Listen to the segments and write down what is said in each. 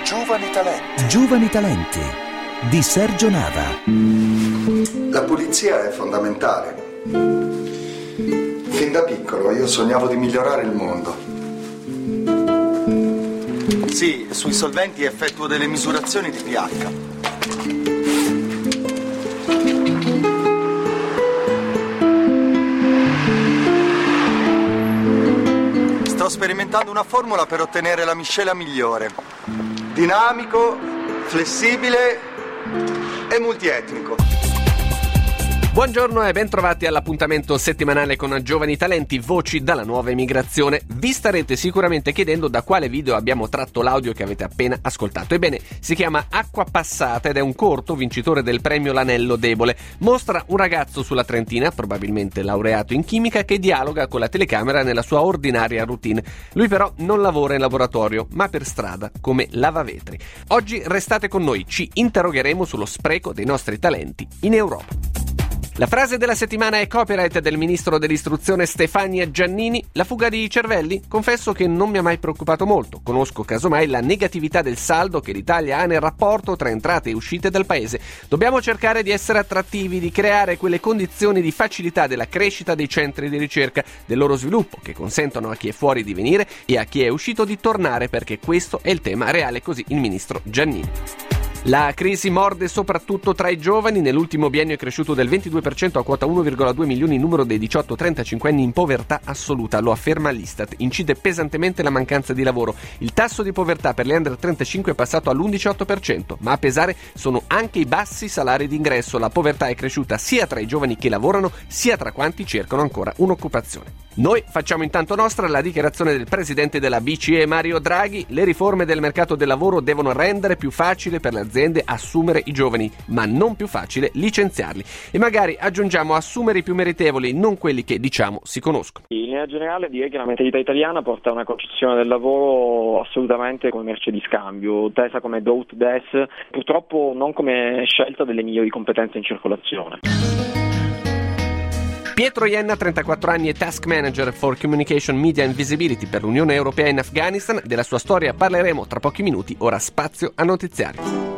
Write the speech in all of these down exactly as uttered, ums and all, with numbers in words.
Giovani Talenti. Giovani Talenti di Sergio Nava. La pulizia è fondamentale. Fin da piccolo io sognavo di migliorare il mondo. Sì, sui solventi effettuo delle misurazioni di pH. Sto sperimentando una formula per ottenere la miscela migliore. Dinamico, flessibile e multietnico. Buongiorno e ben trovati all'appuntamento settimanale con Giovani Talenti, voci dalla nuova emigrazione. Vi starete sicuramente chiedendo da quale video abbiamo tratto l'audio che avete appena ascoltato. Ebbene, si chiama Acqua Passata ed è un corto vincitore del premio L'Anello Debole. Mostra un ragazzo sulla trentina, probabilmente laureato in chimica, che dialoga con la telecamera nella sua ordinaria routine. Lui però non lavora in laboratorio, ma per strada, come lavavetri. Oggi restate con noi, ci interrogheremo sullo spreco dei nostri talenti in Europa. La frase della settimana è copyright del ministro dell'istruzione Stefania Giannini. La fuga di cervelli? Confesso che non mi ha mai preoccupato molto. Conosco casomai la negatività del saldo che l'Italia ha nel rapporto tra entrate e uscite dal paese. Dobbiamo cercare di essere attrattivi, di creare quelle condizioni di facilità della crescita dei centri di ricerca, del loro sviluppo, che consentono a chi è fuori di venire e a chi è uscito di tornare, perché questo è il tema reale, così il ministro Giannini. La crisi morde soprattutto tra i giovani. Nell'ultimo biennio è cresciuto del ventidue per cento a quota uno virgola due milioni il numero dei diciotto trentacinque anni in povertà assoluta, lo afferma l'Istat. Incide pesantemente la mancanza di lavoro. Il tasso di povertà per gli under trentacinque è passato all'undici virgola otto per cento, ma a pesare sono anche i bassi salari d'ingresso. La povertà è cresciuta sia tra i giovani che lavorano, sia tra quanti cercano ancora un'occupazione. Noi facciamo intanto nostra la dichiarazione del presidente della B C E Mario Draghi. Le riforme del mercato del lavoro devono rendere più facile per le aziende assumere i giovani, ma non più facile licenziarli. E magari aggiungiamo assumere i più meritevoli, non quelli che, diciamo, si conoscono. In linea generale direi che la mentalità italiana porta a una concezione del lavoro assolutamente come merce di scambio, tesa come do ut des, purtroppo non come scelta delle migliori competenze in circolazione. Pietro Ienna, trentaquattro anni e Task Manager for Communication, Media and Visibility per l'Unione Europea in Afghanistan. Della sua storia parleremo tra pochi minuti, ora spazio a notiziario.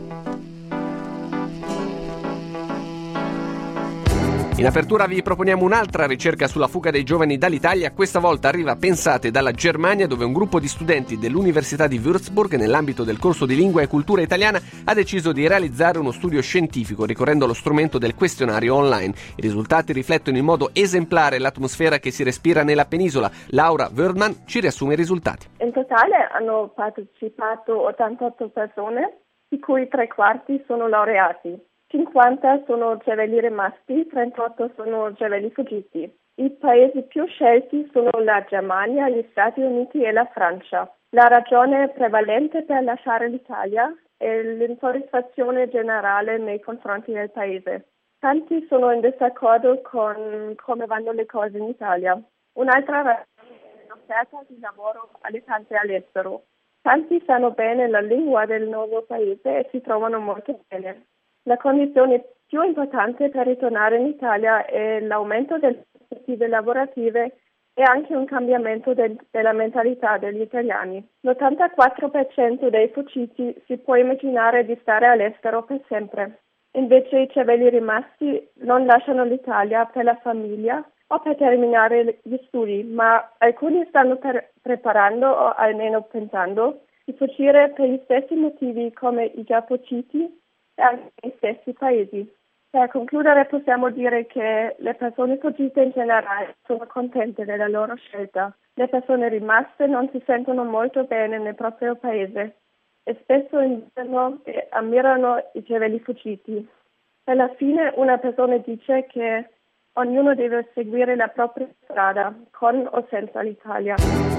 In apertura vi proponiamo un'altra ricerca sulla fuga dei giovani dall'Italia. Questa volta arriva, pensate, dalla Germania, dove un gruppo di studenti dell'Università di Würzburg, nell'ambito del corso di lingua e cultura italiana, ha deciso di realizzare uno studio scientifico ricorrendo allo strumento del questionario online. I risultati riflettono in modo esemplare l'atmosfera che si respira nella penisola. Laura Wördmann ci riassume i risultati. In totale hanno partecipato ottantotto persone, di cui tre quarti sono laureati. cinquanta sono cervelli rimasti, trentotto sono cervelli fuggiti. I paesi più scelti sono la Germania, gli Stati Uniti e la Francia. La ragione prevalente per lasciare l'Italia è l'insoddisfazione generale nei confronti del paese. Tanti sono in disaccordo con come vanno le cose in Italia. Un'altra ragione è l'offerta di lavoro alle tante all'estero. Tanti sanno bene la lingua del nuovo paese e si trovano molto bene. La condizione più importante per ritornare in Italia è l'aumento delle prospettive lavorative e anche un cambiamento del, della mentalità degli italiani. L'ottantaquattro per cento dei fuggiti si può immaginare di stare all'estero per sempre. Invece i cervelli rimasti non lasciano l'Italia per la famiglia o per terminare gli studi, ma alcuni stanno per, preparando o almeno pensando di fuggire per gli stessi motivi come i già fuggiti e anche negli stessi paesi. Per concludere possiamo dire che le persone fuggite in generale sono contente della loro scelta. Le persone rimaste non si sentono molto bene nel proprio paese e spesso invidiano e ammirano i cervelli fuggiti. Alla fine una persona dice che ognuno deve seguire la propria strada, con o senza l'Italia.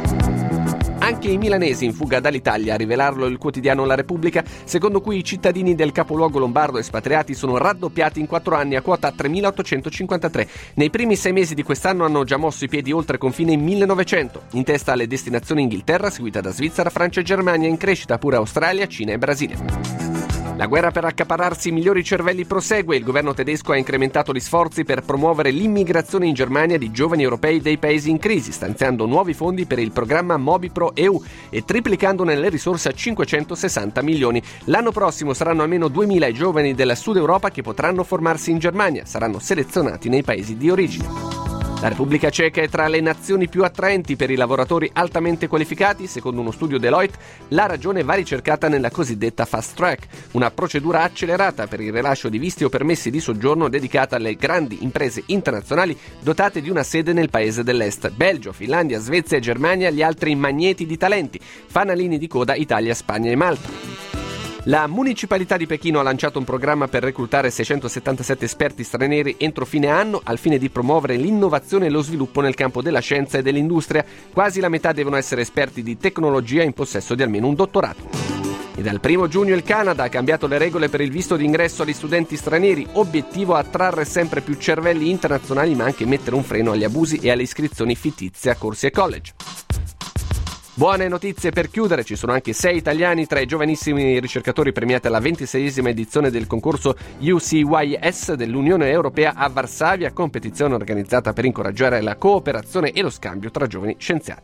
Anche i milanesi in fuga dall'Italia, a rivelarlo il quotidiano La Repubblica, secondo cui i cittadini del capoluogo lombardo espatriati sono raddoppiati in quattro anni a quota tremilaottocentocinquantatré. Nei primi sei mesi di quest'anno hanno già mosso i piedi oltre confine in millenovecento. In testa alle destinazioni Inghilterra, seguita da Svizzera, Francia e Germania, in crescita pure Australia, Cina e Brasile. La guerra per accaparrarsi i migliori cervelli prosegue. Il governo tedesco ha incrementato gli sforzi per promuovere l'immigrazione in Germania di giovani europei dei paesi in crisi, stanziando nuovi fondi per il programma Mobipro E U e triplicandone le risorse a cinquecentosessanta milioni. L'anno prossimo saranno almeno duemila i giovani della Sud Europa che potranno formarsi in Germania, saranno selezionati nei paesi di origine. La Repubblica Ceca è tra le nazioni più attraenti per i lavoratori altamente qualificati. Secondo uno studio Deloitte, la ragione va ricercata nella cosiddetta fast track, una procedura accelerata per il rilascio di visti o permessi di soggiorno dedicata alle grandi imprese internazionali dotate di una sede nel paese dell'est. Belgio, Finlandia, Svezia e Germania gli altri magneti di talenti, fanalini di coda Italia, Spagna e Malta. La municipalità di Pechino ha lanciato un programma per reclutare seicentosettantasette esperti stranieri entro fine anno al fine di promuovere l'innovazione e lo sviluppo nel campo della scienza e dell'industria. Quasi la metà devono essere esperti di tecnologia in possesso di almeno un dottorato. E dal primo giugno il Canada ha cambiato le regole per il visto d'ingresso agli studenti stranieri. Obiettivo: attrarre sempre più cervelli internazionali, ma anche mettere un freno agli abusi e alle iscrizioni fittizie a corsi e college. Buone notizie per chiudere, ci sono anche sei italiani tra i giovanissimi ricercatori premiati alla ventiseiesima edizione del concorso U C Y S dell'Unione Europea a Varsavia, competizione organizzata per incoraggiare la cooperazione e lo scambio tra giovani scienziati.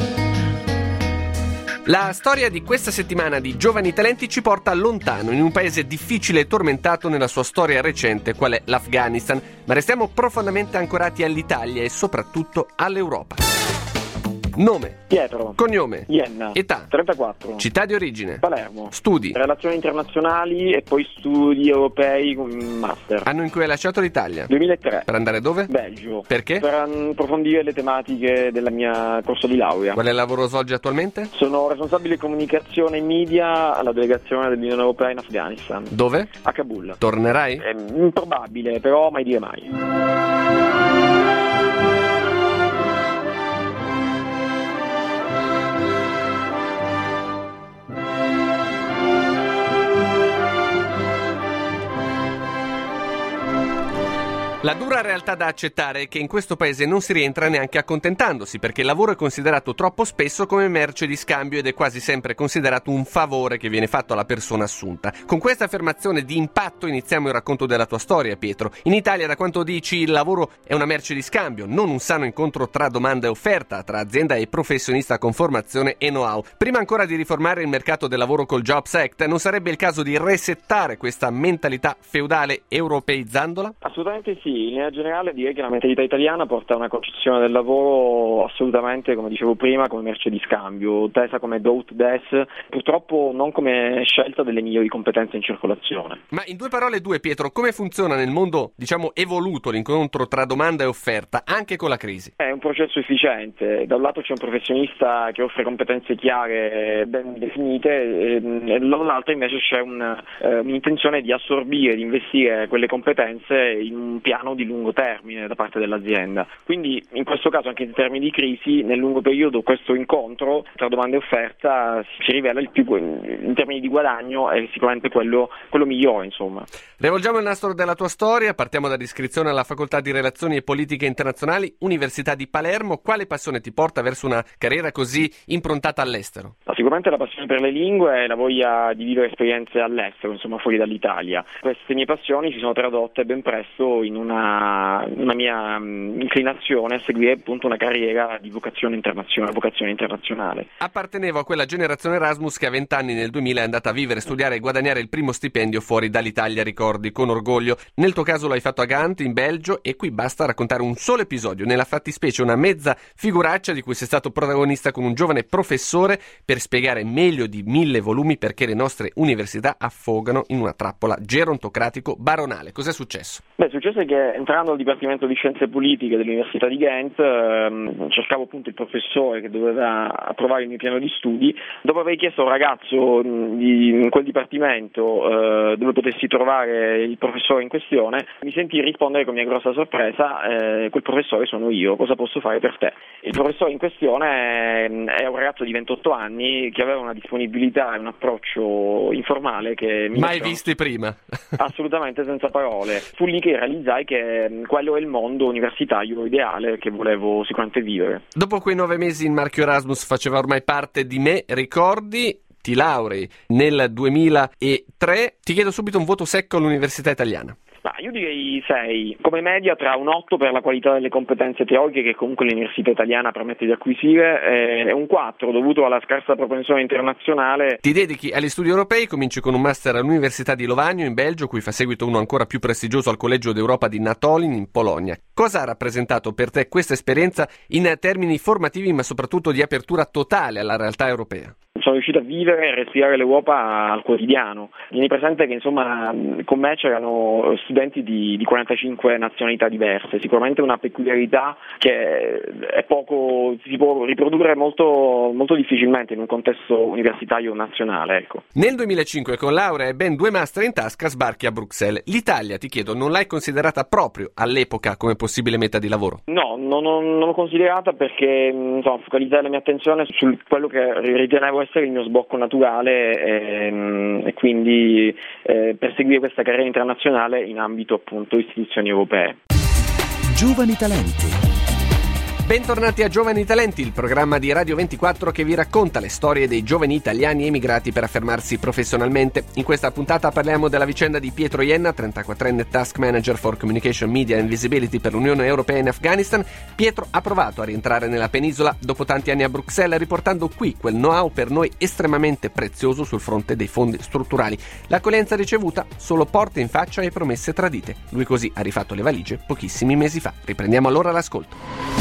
La storia di questa settimana di Giovani Talenti ci porta lontano, in un paese difficile e tormentato nella sua storia recente, qual è l'Afghanistan, ma restiamo profondamente ancorati all'Italia e soprattutto all'Europa. Nome, Pietro. Cognome, Ienna. Età, trentaquattro. città di origine, Palermo. studi, Relazioni internazionali e poi studi europei con master. anno in cui hai lasciato l'Italia. duemilatré. Per andare dove? Belgio. Perché? Per approfondire le tematiche della mia corso di laurea. Quale lavoro svolgi attualmente? Sono responsabile comunicazione e media alla delegazione dell'Unione Europea in Afghanistan. Dove? A Kabul. Tornerai? È improbabile, però mai dire mai. La dura realtà da accettare è che in questo paese non si rientra neanche accontentandosi, perché il lavoro è considerato troppo spesso come merce di scambio ed è quasi sempre considerato un favore che viene fatto alla persona assunta. Con questa affermazione di impatto iniziamo il racconto della tua storia, Pietro. In Italia, da quanto dici, il lavoro è una merce di scambio, non un sano incontro tra domanda e offerta, tra azienda e professionista con formazione e know-how. Prima ancora di riformare il mercato del lavoro col Jobs Act, non sarebbe il caso di resettare questa mentalità feudale europeizzandola? Assolutamente sì. In linea generale direi che la mentalità italiana porta a una concezione del lavoro assolutamente, come dicevo prima, come merce di scambio, tesa come do ut des, purtroppo non come scelta delle migliori competenze in circolazione. Ma in due parole due, Pietro, come funziona nel mondo, diciamo, evoluto l'incontro tra domanda e offerta, anche con la crisi? È un processo efficiente. Da un lato c'è un professionista che offre competenze chiare, ben definite, e dall'altro invece c'è un, eh, un'intenzione di assorbire, di investire quelle competenze in un piano di lungo termine da parte dell'azienda. Quindi in questo caso, anche in termini di crisi, nel lungo periodo questo incontro tra domanda e offerta si rivela il più, in termini di guadagno, è sicuramente quello, quello migliore, insomma. Rivolgiamo il nastro della tua storia, partiamo dall'iscrizione alla Facoltà di Relazioni e Politiche Internazionali, Università di Palermo. Quale passione ti porta verso una carriera così improntata all'estero? No, sicuramente la passione per le lingue e la voglia di vivere esperienze all'estero, insomma fuori dall'Italia. Queste mie passioni si sono tradotte ben presto in una una mia inclinazione a seguire appunto una carriera di vocazione internazionale, vocazione internazionale. Appartenevo a quella generazione Erasmus che a vent'anni nel duemila è andata a vivere, studiare e guadagnare il primo stipendio fuori dall'Italia, ricordi con orgoglio. Nel tuo caso l'hai fatto a Gand, in Belgio, e qui basta raccontare un solo episodio, nella fattispecie una mezza figuraccia di cui sei stato protagonista con un giovane professore per spiegare meglio di mille volumi perché le nostre università affogano in una trappola gerontocratico baronale. Cos'è successo? Beh, è successo che entrando al Dipartimento di Scienze Politiche dell'Università di Ghent ehm, cercavo appunto il professore che doveva approvare il mio piano di studi. Dopo aver chiesto a un ragazzo di, in quel dipartimento eh, dove potessi trovare il professore in questione, mi sentii rispondere con mia grossa sorpresa: eh, quel professore sono io, cosa posso fare per te? Il professore in questione è un ragazzo di ventotto anni che aveva una disponibilità e un approccio informale che mi mai lasciano... visti prima. Assolutamente senza parole. Fu lì che realizzai che quello è il mondo universitario ideale che volevo sicuramente vivere. Dopo quei nove mesi il marchio Erasmus faceva ormai parte di me, ricordi? ti laurei nel duemilatré. Ti chiedo subito un voto secco all'Università Italiana. Ma io direi sei, come media tra un otto per la qualità delle competenze teoriche che comunque l'Università Italiana permette di acquisire e un quattro dovuto alla scarsa propensione internazionale. Ti dedichi agli studi europei, cominci con un master all'Università di Lovagno in Belgio, cui fa seguito uno ancora più prestigioso al Collegio d'Europa di Natolin in Polonia. Cosa ha rappresentato per te questa esperienza in termini formativi ma soprattutto di apertura totale alla realtà europea? Sono riuscito a vivere e respirare l'Europa al quotidiano. Tieni presente che insomma con me c'erano studenti di, di quarantacinque nazionalità diverse, sicuramente una peculiarità che è poco, si può riprodurre molto, molto difficilmente in un contesto universitario nazionale. Ecco. Nel duemilacinque con laurea e ben due master in tasca sbarchi a Bruxelles. L'Italia, ti chiedo, non l'hai considerata proprio all'epoca come possibile meta di lavoro? No, non, non, non l'ho considerata perché insomma, focalizzai la mia attenzione su quello che ritenevo essere il mio sbocco naturale e, e quindi eh, perseguire questa carriera internazionale in ambito appunto istituzioni europee. Giovani talenti. Bentornati a Giovani Talenti, il programma di Radio ventiquattro che vi racconta le storie dei giovani italiani emigrati per affermarsi professionalmente. In questa puntata parliamo della vicenda di Pietro Ienna, trentaquattrenne Task Manager for Communication, Media and Visibility per l'Unione Europea in Afghanistan. Pietro ha provato a rientrare nella penisola dopo tanti anni a Bruxelles, riportando qui quel know-how per noi estremamente prezioso sul fronte dei fondi strutturali. L'accoglienza ricevuta, solo porte in faccia e promesse tradite. Lui così ha rifatto le valigie pochissimi mesi fa. Riprendiamo allora l'ascolto.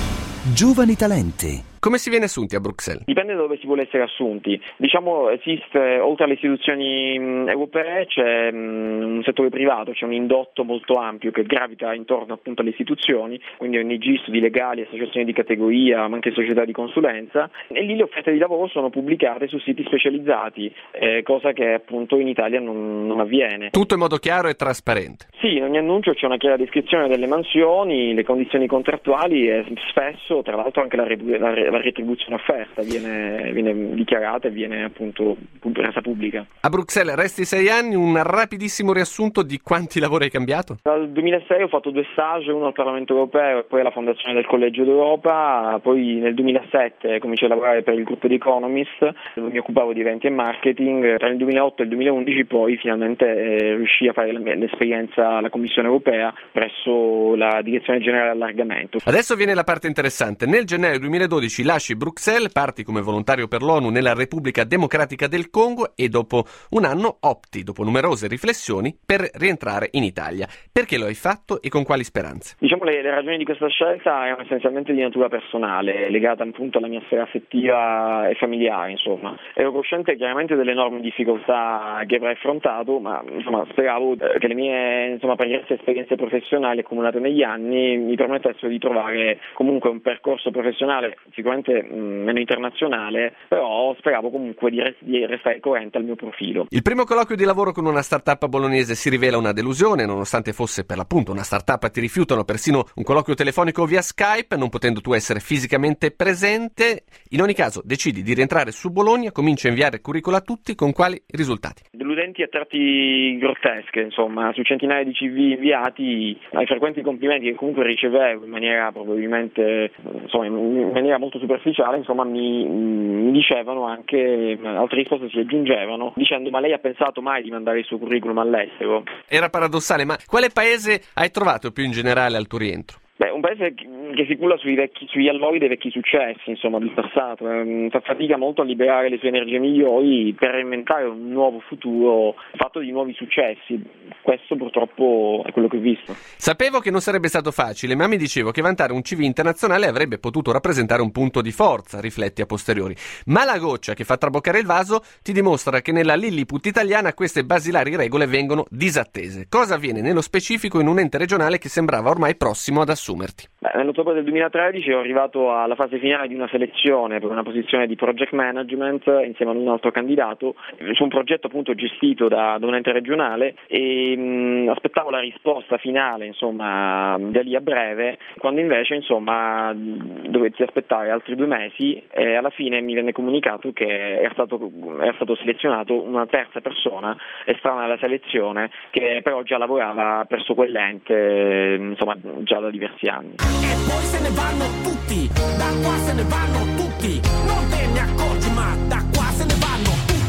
Giovani talenti. Come si viene assunti a Bruxelles? Dipende da dove si vuole essere assunti. Diciamo esiste, oltre alle istituzioni mh, europee, c'è mh, un settore privato, c'è un indotto molto ampio che gravita intorno appunto alle istituzioni, quindi O N G, studi legali, associazioni di categoria, ma anche società di consulenza, e lì le offerte di lavoro sono pubblicate su siti specializzati, eh, cosa che appunto in Italia non, non avviene. Tutto in modo chiaro e trasparente. Sì, in ogni annuncio c'è una chiara descrizione delle mansioni, le condizioni contrattuali e spesso, tra l'altro, anche la, la la retribuzione offerta viene, viene dichiarata e viene appunto resa pubblica. A Bruxelles resti sei anni, un rapidissimo riassunto di quanti lavori hai cambiato? Dal duemilasei ho fatto due stage, uno al Parlamento Europeo e poi alla fondazione del Collegio d'Europa, poi nel duemilasette cominciai a lavorare per il gruppo di Economist, dove mi occupavo di eventi e marketing. Tra il duemilaotto e il duemilaundici poi finalmente eh, riuscii a fare l'esperienza alla Commissione Europea presso la Direzione Generale Allargamento. Adesso viene la parte interessante. Nel gennaio duemiladodici lasci Bruxelles, parti come volontario per l'ONU nella Repubblica Democratica del Congo e dopo un anno opti, dopo numerose riflessioni, per rientrare in Italia. Perché lo hai fatto e con quali speranze? Diciamo le, le ragioni di questa scelta erano essenzialmente di natura personale, legata appunto alla mia sfera affettiva e familiare, insomma. Ero cosciente chiaramente delle enormi difficoltà che avrei affrontato, ma insomma speravo che le mie insomma pregresse esperienze professionali accumulate negli anni mi permettessero di trovare comunque un percorso professionale sicuramente meno internazionale, però speravo comunque di, rest- di restare coerente al mio profilo. Il primo colloquio di lavoro con una startup bolognese si rivela una delusione, nonostante fosse per l'appunto una startup. Ti rifiutano persino un colloquio telefonico via Skype, non potendo tu essere fisicamente presente. In ogni caso decidi di rientrare su Bologna, cominci a inviare curricula a tutti. Con quali risultati? Deludenti a tratti grottesche, insomma, su centinaia di C V inviati, ai frequenti complimenti che comunque ricevevo in maniera probabilmente insomma in maniera molto superficiale, insomma mi, mi dicevano anche, altre risposte si aggiungevano dicendo: ma lei ha pensato mai di mandare il suo curriculum all'estero? Era paradossale, ma quale paese hai trovato più in generale al tuo rientro? Beh, un paese che si culla sui vecchi, sugli allori dei vecchi successi, insomma, del passato, eh, fa fatica molto a liberare le sue energie migliori per inventare un nuovo futuro fatto di nuovi successi. Questo purtroppo è quello che ho visto. Sapevo che non sarebbe stato facile, ma mi dicevo che vantare un C V internazionale avrebbe potuto rappresentare un punto di forza, rifletti a posteriori. Ma la goccia che fa traboccare il vaso ti dimostra che nella Lilliput italiana queste basilari regole vengono disattese. Cosa avviene nello specifico in un ente regionale che sembrava ormai prossimo ad assumerti? Beh, nell'ottobre del duemilatredici ero arrivato alla fase finale di una selezione per una posizione di project management insieme ad un altro candidato su un progetto appunto gestito da, da un ente regionale e mh, aspettavo la risposta finale insomma da lì a breve, quando invece insomma dovetti aspettare altri due mesi e alla fine mi venne comunicato che era stato, era stato selezionato una terza persona estranea alla selezione che però già lavorava presso quell'ente insomma già da diversi anni. E poi se ne vanno tutti, da qua se ne vanno tutti, non te ne accorgi ma da qua se ne vanno tutti.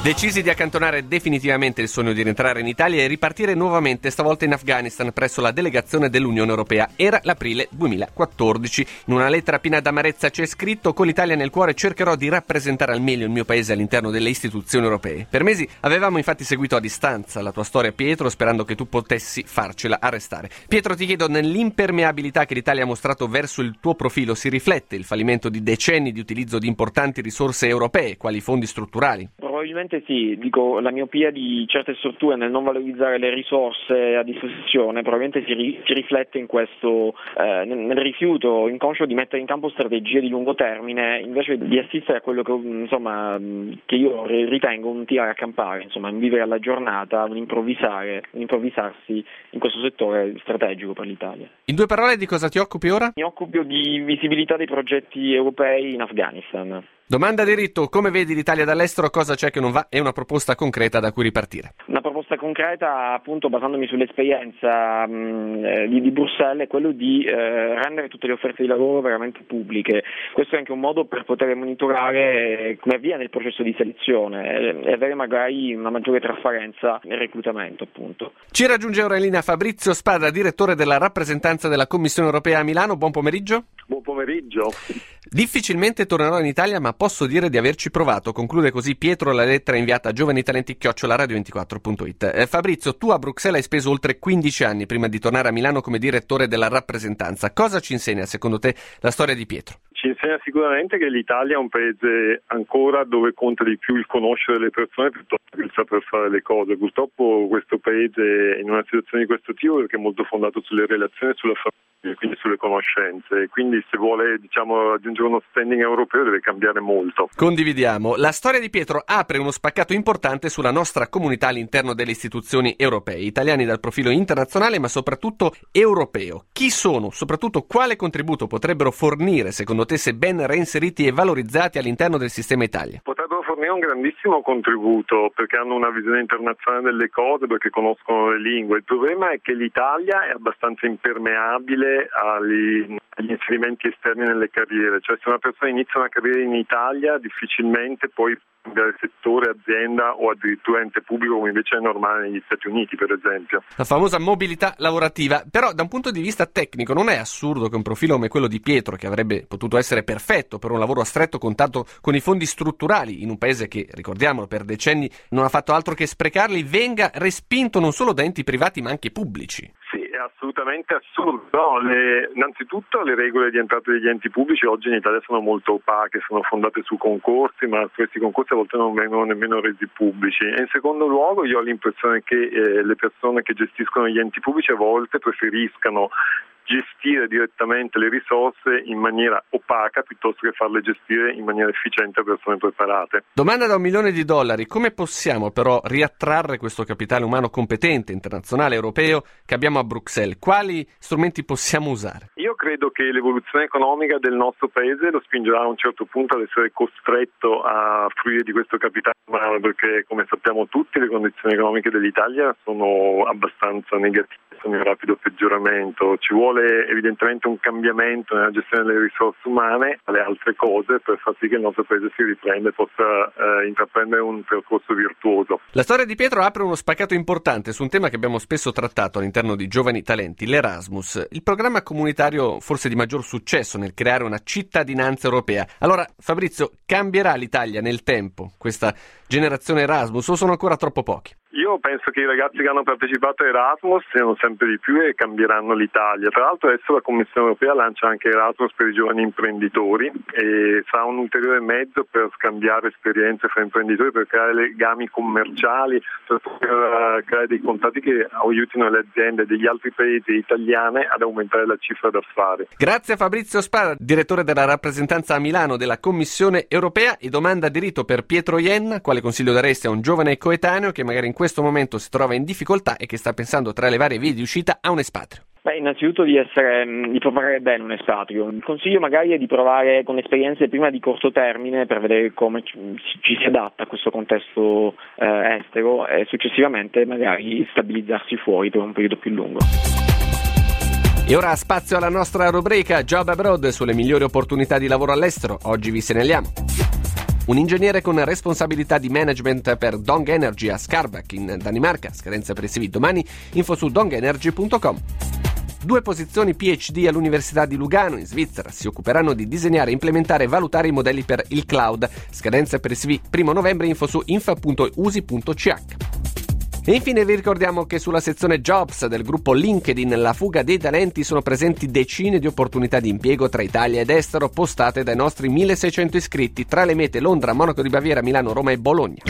Decisi di accantonare definitivamente il sogno di rientrare in Italia e ripartire nuovamente, stavolta in Afghanistan, presso la delegazione dell'Unione Europea. Era l'aprile duemilaquattordici. In una lettera piena d'amarezza c'è scritto: con l'Italia nel cuore cercherò di rappresentare al meglio il mio paese all'interno delle istituzioni europee. Per mesi avevamo infatti seguito a distanza la tua storia, Pietro, sperando che tu potessi farcela arrestare. Pietro, ti chiedo, nell'impermeabilità che l'Italia ha mostrato verso il tuo profilo si riflette il fallimento di decenni di utilizzo di importanti risorse europee, quali i fondi strutturali? Probabilmente sì, dico, la miopia di certe strutture nel non valorizzare le risorse a disposizione probabilmente si, ri, si riflette in questo, eh, nel, nel rifiuto inconscio di mettere in campo strategie di lungo termine invece di assistere a quello che, insomma, che io ritengo un tirare a campare, insomma, un vivere alla giornata, un improvvisare, un improvvisarsi in questo settore strategico per l'Italia. In due parole, di cosa ti occupi ora? Mi occupo di visibilità dei progetti europei in Afghanistan. Domanda diritto: come vedi l'Italia dall'estero, cosa c'è che non va e una proposta concreta da cui ripartire? Una proposta concreta, appunto basandomi sull'esperienza mh, di, di Bruxelles, è quello di eh, rendere tutte le offerte di lavoro veramente pubbliche. Questo è anche un modo per poter monitorare come avviene il processo di selezione e avere magari una maggiore trasparenza nel reclutamento, appunto. Ci raggiunge ora in linea Fabrizio Spada, direttore della rappresentanza della Commissione Europea a Milano. Buon pomeriggio. Buon pomeriggio. Difficilmente tornerò in Italia, ma posso dire di averci provato. Conclude così Pietro la lettera inviata a giovanitalenti chiocciola radio ventiquattro punto it. Eh, Fabrizio, tu a Bruxelles hai speso oltre quindici anni prima di tornare a Milano come direttore della rappresentanza. Cosa ci insegna secondo te la storia di Pietro? Ci insegna sicuramente che l'Italia è un paese ancora dove conta di più il conoscere le persone piuttosto che il saper fare le cose. Purtroppo questo paese è in una situazione di questo tipo perché è molto fondato sulle relazioni e sulla famiglia, quindi sulle conoscenze. Quindi se vuole, diciamo, raggiungere uno standing europeo deve cambiare molto. Condividiamo. La storia di Pietro apre uno spaccato importante sulla nostra comunità all'interno delle istituzioni europee, italiani dal profilo internazionale ma soprattutto europeo. Chi sono? Soprattutto quale contributo potrebbero fornire secondo te, se ben reinseriti e valorizzati all'interno del sistema Italia? Potrebbero fornire un grandissimo contributo perché hanno una visione internazionale delle cose, perché conoscono le lingue. Il problema è che l'Italia è abbastanza impermeabile agli, agli inserimenti esterni nelle carriere, cioè se una persona inizia una carriera in Italia difficilmente poi cambiare settore, azienda o addirittura ente pubblico come invece è normale negli Stati Uniti, per esempio. La famosa mobilità lavorativa. Però da un punto di vista tecnico non è assurdo che un profilo come quello di Pietro, che avrebbe potuto essere perfetto per un lavoro a stretto contatto con i fondi strutturali in un paese che, ricordiamolo, per decenni non ha fatto altro che sprecarli, venga respinto non solo da enti privati ma anche pubblici? Sì, è assolutamente assurdo. No, le, innanzitutto le regole di entrata degli enti pubblici oggi in Italia sono molto opache, sono fondate su concorsi, ma questi concorsi a volte non vengono nemmeno resi pubblici. E in secondo luogo io ho l'impressione che eh, le persone che gestiscono gli enti pubblici a volte preferiscano gestire direttamente le risorse in maniera opaca piuttosto che farle gestire in maniera efficiente a persone preparate. Domanda da un milione di dollari: come possiamo però riattrarre questo capitale umano competente, internazionale, europeo che abbiamo a Bruxelles? Quali strumenti possiamo usare? Io credo che l'evoluzione economica del nostro paese lo spingerà a un certo punto ad essere costretto a fruire di questo capitale umano, perché come sappiamo tutti le condizioni economiche dell'Italia sono abbastanza negative, sono in rapido peggioramento. Ci vuole evidentemente un cambiamento nella gestione delle risorse umane, alle altre cose, per far sì che il nostro paese si riprenda e possa eh, intraprendere un percorso virtuoso. La storia di Pietro apre uno spaccato importante su un tema che abbiamo spesso trattato all'interno di Giovani Talenti, l'Erasmus, il programma comunitario forse di maggior successo nel creare una cittadinanza europea. Allora, Fabrizio, cambierà l'Italia nel tempo questa generazione Erasmus o sono ancora troppo pochi? Io penso che i ragazzi che hanno partecipato a Erasmus siano sempre di più e cambieranno l'Italia. Tra l'altro adesso la Commissione Europea lancia anche Erasmus per i giovani imprenditori e sarà un ulteriore mezzo per scambiare esperienze fra imprenditori, per creare legami commerciali, per poter creare dei contatti che aiutino le aziende degli altri paesi italiane ad aumentare la cifra d'affari. Grazie a Fabrizio Spada, direttore della rappresentanza a Milano della Commissione Europea. E domanda diritto per Pietro Ienna: quale consiglio daresti a un giovane coetaneo che magari in questo momento si trova in difficoltà e che sta pensando tra le varie vie di uscita a un espatrio? Beh, innanzitutto di essere di preparare bene un espatrio. Il consiglio magari è di provare con esperienze prima di corto termine per vedere come ci, ci si adatta a questo contesto eh, estero e successivamente magari stabilizzarsi fuori per un periodo più lungo. E ora spazio alla nostra rubrica Job Abroad sulle migliori opportunità di lavoro all'estero. Oggi vi segnaliamo Un ingegnere con responsabilità di management per Dong Energy a Skarbæk in Danimarca, scadenza per il C V domani, info su dong energy punto com. Due posizioni P H D all'Università di Lugano in Svizzera, si occuperanno di disegnare, implementare e valutare i modelli per il cloud, scadenza per il C V primo novembre, info su infa punto u s i punto c h. E infine vi ricordiamo che sulla sezione Jobs del gruppo LinkedIn La Fuga dei Talenti sono presenti decine di opportunità di impiego tra Italia ed estero postate dai nostri milleseicento iscritti tra le mete Londra, Monaco di Baviera, Milano, Roma e Bologna.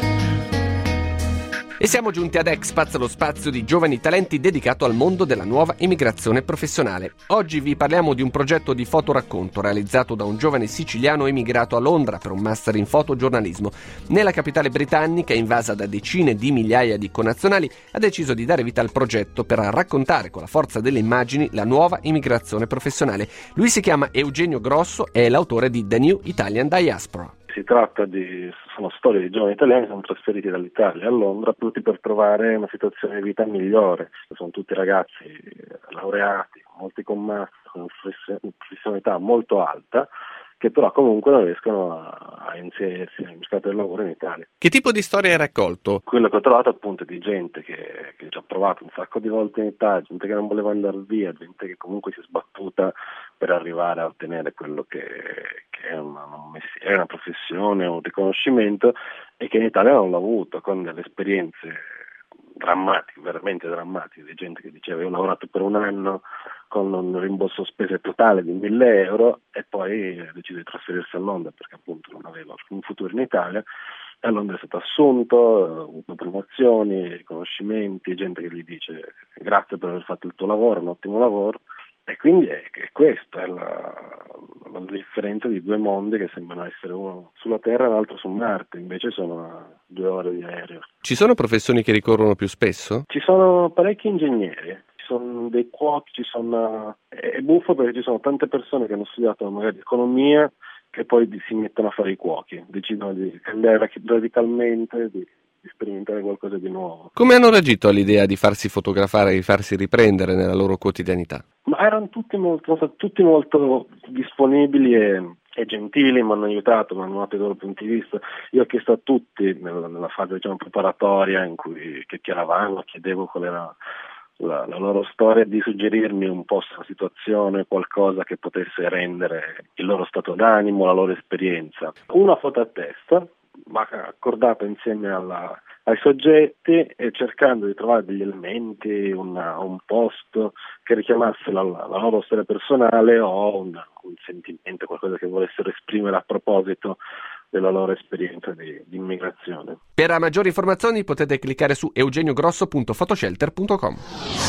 E siamo giunti ad Expats, lo spazio di giovani talenti dedicato al mondo della nuova immigrazione professionale. Oggi vi parliamo di un progetto di fotoracconto realizzato da un giovane siciliano emigrato a Londra per un master in fotogiornalismo. Nella capitale britannica, invasa da decine di migliaia di connazionali, ha deciso di dare vita al progetto per raccontare con la forza delle immagini la nuova immigrazione professionale. Lui si chiama Eugenio Grosso e è l'autore di The New Italian Diaspora. Si tratta di, sono storie di giovani italiani che sono trasferiti dall'Italia a Londra tutti per trovare una situazione di vita migliore. Sono tutti ragazzi laureati, molti con master, con una professionalità molto alta, che però comunque non riescono a, a inserirsi nel mercato del lavoro in Italia. Che tipo di storia hai raccolto? Quello che ho trovato appunto è di gente che, che ci ha provato un sacco di volte in Italia, gente che non voleva andare via, gente che comunque si è sbattuta per arrivare a ottenere quello che, che è una, un mestiere, una professione, un riconoscimento, e che in Italia non l'ha avuto, con delle esperienze drammatiche, veramente drammatiche, di gente che diceva: io ho lavorato per un anno con un rimborso spese totale di mille euro e poi ha deciso di trasferirsi a Londra perché appunto non aveva un futuro in Italia, e a Londra è stato assunto, ha avuto promozioni, riconoscimenti, gente che gli dice grazie per aver fatto il tuo lavoro, un ottimo lavoro. E quindi è, è questa è la, la differenza di due mondi che sembrano essere uno sulla Terra e l'altro su Marte, invece sono a due ore di aereo. Ci sono professioni che ricorrono più spesso? Ci sono parecchi ingegneri, ci sono dei cuochi, ci sono, è buffo perché ci sono tante persone che hanno studiato magari economia che poi si mettono a fare i cuochi, decidono di cambiare radicalmente, di di sperimentare qualcosa di nuovo. Come hanno reagito all'idea di farsi fotografare e di farsi riprendere nella loro quotidianità? Ma erano tutti molto, tutti molto disponibili e, e gentili, mi hanno aiutato, mi hanno dato i loro punti di vista. Io ho chiesto a tutti nella, nella fase diciamo preparatoria in cui chiacchieravamo, chiedevo qual era la, la loro storia, di suggerirmi un po' una situazione, qualcosa che potesse rendere il loro stato d'animo, la loro esperienza. Una foto a testa, ma accordata insieme alla, ai soggetti, e cercando di trovare degli elementi, una, un post che richiamasse la, la loro storia personale o un, un sentimento, qualcosa che volessero esprimere a proposito della loro esperienza di, di immigrazione. Per maggiori informazioni potete cliccare su eugenio grosso punto photoshelter punto com.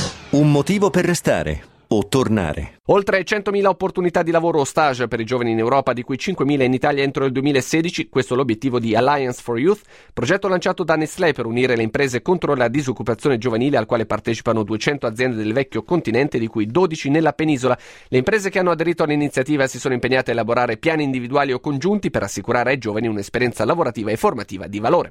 Un motivo per restare o tornare. Oltre centomila opportunità di lavoro o stage per i giovani in Europa, di cui cinquemila in Italia entro il duemilasedici. Questo è l'obiettivo di Alliance for Youth, progetto lanciato da Nestlé per unire le imprese contro la disoccupazione giovanile, al quale partecipano duecento aziende del vecchio continente, di cui dodici nella penisola. Le imprese che hanno aderito all'iniziativa si sono impegnate a elaborare piani individuali o congiunti per assicurare ai giovani un'esperienza lavorativa e formativa di valore.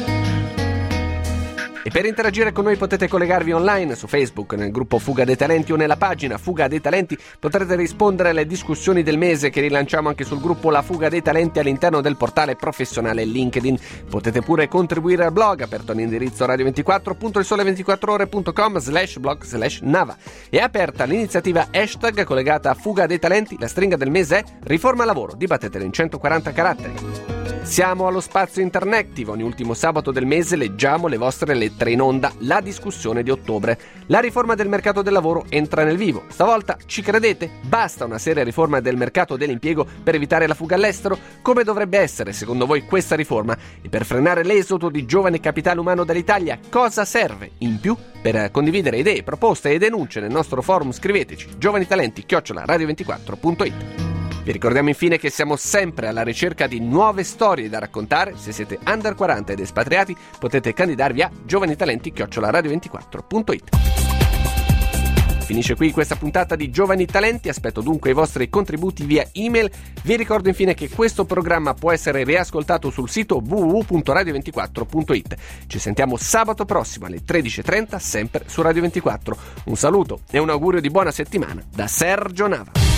E per interagire con noi potete collegarvi online su Facebook, nel gruppo Fuga dei Talenti o nella pagina Fuga dei Talenti. Potrete rispondere alle discussioni del mese che rilanciamo anche sul gruppo La Fuga dei Talenti all'interno del portale professionale LinkedIn. Potete pure contribuire al blog aperto all'indirizzo radio ventiquattro punto il sole ventiquattro ore punto com slash blog slash nava. È aperta l'iniziativa hashtag collegata a Fuga dei Talenti. La stringa del mese è riforma lavoro, dibattetela in centoquaranta caratteri. Siamo allo spazio Internective. Ogni ultimo sabato del mese leggiamo le vostre lettere in onda, la discussione di ottobre. La riforma del mercato del lavoro entra nel vivo. Stavolta ci credete? Basta una seria riforma del mercato dell'impiego per evitare la fuga all'estero? Come dovrebbe essere secondo voi questa riforma? E per frenare l'esodo di giovane capitale umano dall'Italia, cosa serve in più? Per condividere idee, proposte e denunce nel nostro forum scriveteci giovanitalenti chiocciola radio ventiquattro punto it. Vi ricordiamo infine che siamo sempre alla ricerca di nuove storie da raccontare. Se siete under quaranta ed espatriati potete candidarvi a giovanitalenti chiocciola radio ventiquattro punto it. Finisce qui questa puntata di Giovani Talenti, aspetto dunque i vostri contributi via email. Vi ricordo infine che questo programma può essere riascoltato sul sito w w w punto radio ventiquattro punto it. Ci sentiamo sabato prossimo alle tredici e trenta sempre su Radio ventiquattro. Un saluto e un augurio di buona settimana da Sergio Nava.